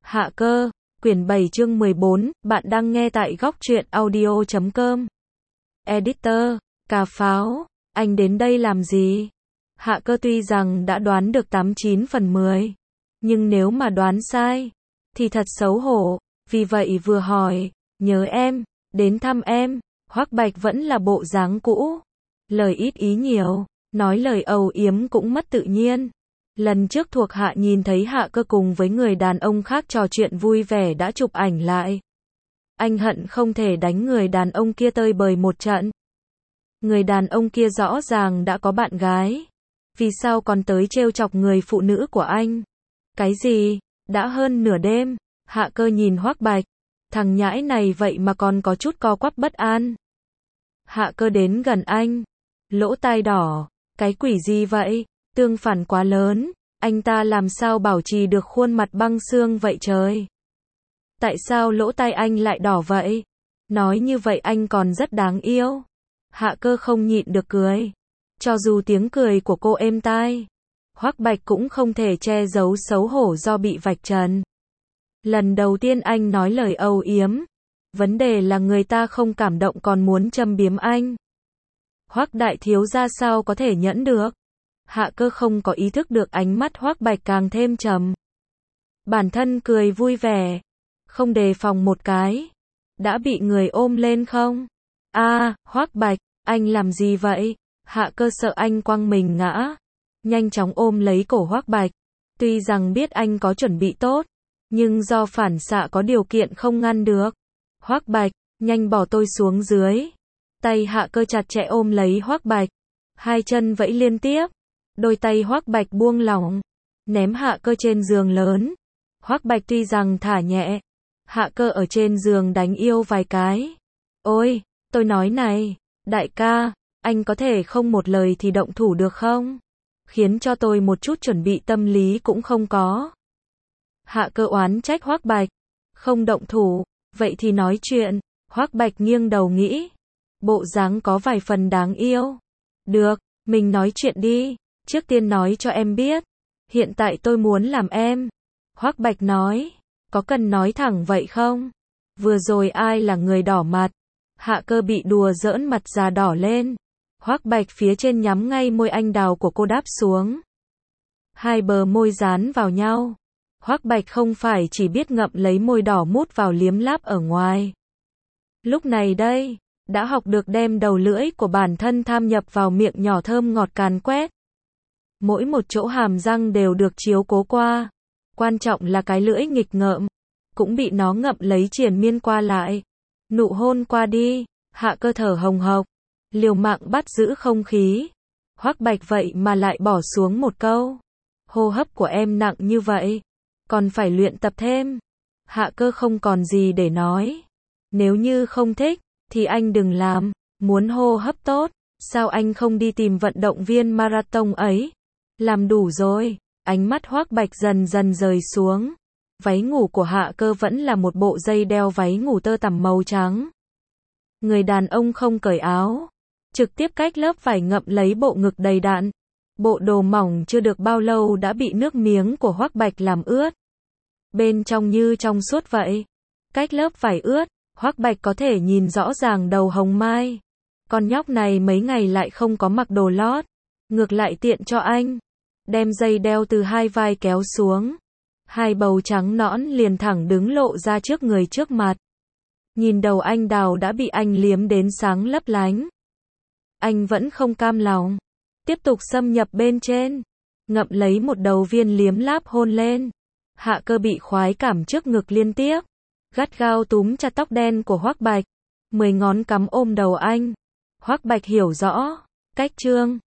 Hạ cơ, quyển 7 chương 14, bạn đang nghe tại góc truyện audio.com. Editor, cà pháo, anh đến đây làm gì? Hạ cơ tuy rằng đã đoán được 89 phần 10, nhưng nếu mà đoán sai, thì thật xấu hổ, vì vậy vừa hỏi, nhớ em, đến thăm em, Hoắc Bạch vẫn là bộ dáng cũ, lời ít ý nhiều, nói lời âu yếm cũng mất tự nhiên. Lần trước thuộc hạ nhìn thấy Hạ cơ cùng với người đàn ông khác trò chuyện vui vẻ đã chụp ảnh lại. Anh hận không thể đánh người đàn ông kia tơi bời một trận. Người đàn ông kia rõ ràng đã có bạn gái. Vì sao còn tới trêu chọc người phụ nữ của anh? Cái gì? Đã hơn nửa đêm. Hạ cơ nhìn Hoắc Bạch. Thằng nhãi này vậy mà còn có chút co quắp bất an. Hạ cơ đến gần anh. Lỗ tai đỏ. Cái quỷ gì vậy? Tương phản quá lớn, anh ta làm sao bảo trì được khuôn mặt băng xương vậy trời? Tại sao lỗ tai anh lại đỏ vậy? Nói như vậy anh còn rất đáng yêu. Hạ cơ không nhịn được cười. Cho dù tiếng cười của cô êm tai, Hoắc Bạch cũng không thể che giấu xấu hổ do bị vạch trần. Lần đầu tiên anh nói lời âu yếm. Vấn đề là người ta không cảm động còn muốn châm biếm anh. Hoắc đại thiếu gia sao có thể nhẫn được? Hạ cơ không có ý thức được ánh mắt Hoắc Bạch càng thêm trầm. Bản thân cười vui vẻ, không đề phòng một cái, đã bị người ôm lên không? Hoắc Bạch, anh làm gì vậy? Hạ cơ sợ anh quăng mình ngã, nhanh chóng ôm lấy cổ Hoắc Bạch. Tuy rằng biết anh có chuẩn bị tốt, nhưng do phản xạ có điều kiện không ngăn được. Hoắc Bạch, nhanh bỏ tôi xuống dưới. Tay Hạ cơ chặt chẽ ôm lấy Hoắc Bạch, hai chân vẫy liên tiếp. Đôi tay Hoắc Bạch buông lỏng, ném Hạ cơ trên giường lớn. Hoắc Bạch tuy rằng thả nhẹ, Hạ cơ ở trên giường đánh yêu vài cái. Ôi, tôi nói này, đại ca, anh có thể không một lời thì động thủ được không? Khiến cho tôi một chút chuẩn bị tâm lý cũng không có. Hạ cơ oán trách Hoắc Bạch, không động thủ, vậy thì nói chuyện. Hoắc Bạch nghiêng đầu nghĩ, bộ dáng có vài phần đáng yêu. Được, mình nói chuyện đi. Trước tiên nói cho em biết, hiện tại tôi muốn làm em. Hoắc Bạch nói, có cần nói thẳng vậy không? Vừa rồi ai là người đỏ mặt? Hạ cơ bị đùa giỡn mặt già đỏ lên. Hoắc Bạch phía trên nhắm ngay môi anh đào của cô đáp xuống. Hai bờ môi dán vào nhau. Hoắc Bạch không phải chỉ biết ngậm lấy môi đỏ mút vào liếm láp ở ngoài. Lúc này đây, đã học được đem đầu lưỡi của bản thân tham nhập vào miệng nhỏ thơm ngọt càn quét. Mỗi một chỗ hàm răng đều được chiếu cố qua. Quan trọng là cái lưỡi nghịch ngợm, cũng bị nó ngậm lấy triền miên qua lại. Nụ hôn qua đi, Hạ cơ thở hồng hộc, liều mạng bắt giữ không khí. Hoắc Bạch vậy mà lại bỏ xuống một câu. Hô hấp của em nặng như vậy, còn phải luyện tập thêm. Hạ cơ không còn gì để nói. Nếu như không thích, thì anh đừng làm. Muốn hô hấp tốt, sao anh không đi tìm vận động viên marathon ấy? Làm đủ rồi. Ánh mắt Hoắc Bạch dần dần rời xuống. Váy ngủ của Hạ cơ vẫn là một bộ dây đeo váy ngủ tơ tằm màu trắng. Người đàn ông không cởi áo, trực tiếp cách lớp vải ngậm lấy bộ ngực đầy đặn. Bộ đồ mỏng chưa được bao lâu đã bị nước miếng của Hoắc Bạch làm ướt. Bên trong như trong suốt vậy. Cách lớp vải ướt, Hoắc Bạch có thể nhìn rõ ràng đầu hồng mai. Con nhóc này mấy ngày lại không có mặc đồ lót, ngược lại tiện cho anh. Đem dây đeo từ hai vai kéo xuống. Hai bầu trắng nõn liền thẳng đứng lộ ra trước người trước mặt. Nhìn đầu anh đào đã bị anh liếm đến sáng lấp lánh. Anh vẫn không cam lòng. Tiếp tục xâm nhập bên trên. Ngậm lấy một đầu viên liếm láp hôn lên. Hạ cơ bị khoái cảm trước ngực liên tiếp. Gắt gao túm chặt tóc đen của Hoắc Bạch. 10 ngón cắm ôm đầu anh. Hoắc Bạch hiểu rõ. Cách chương.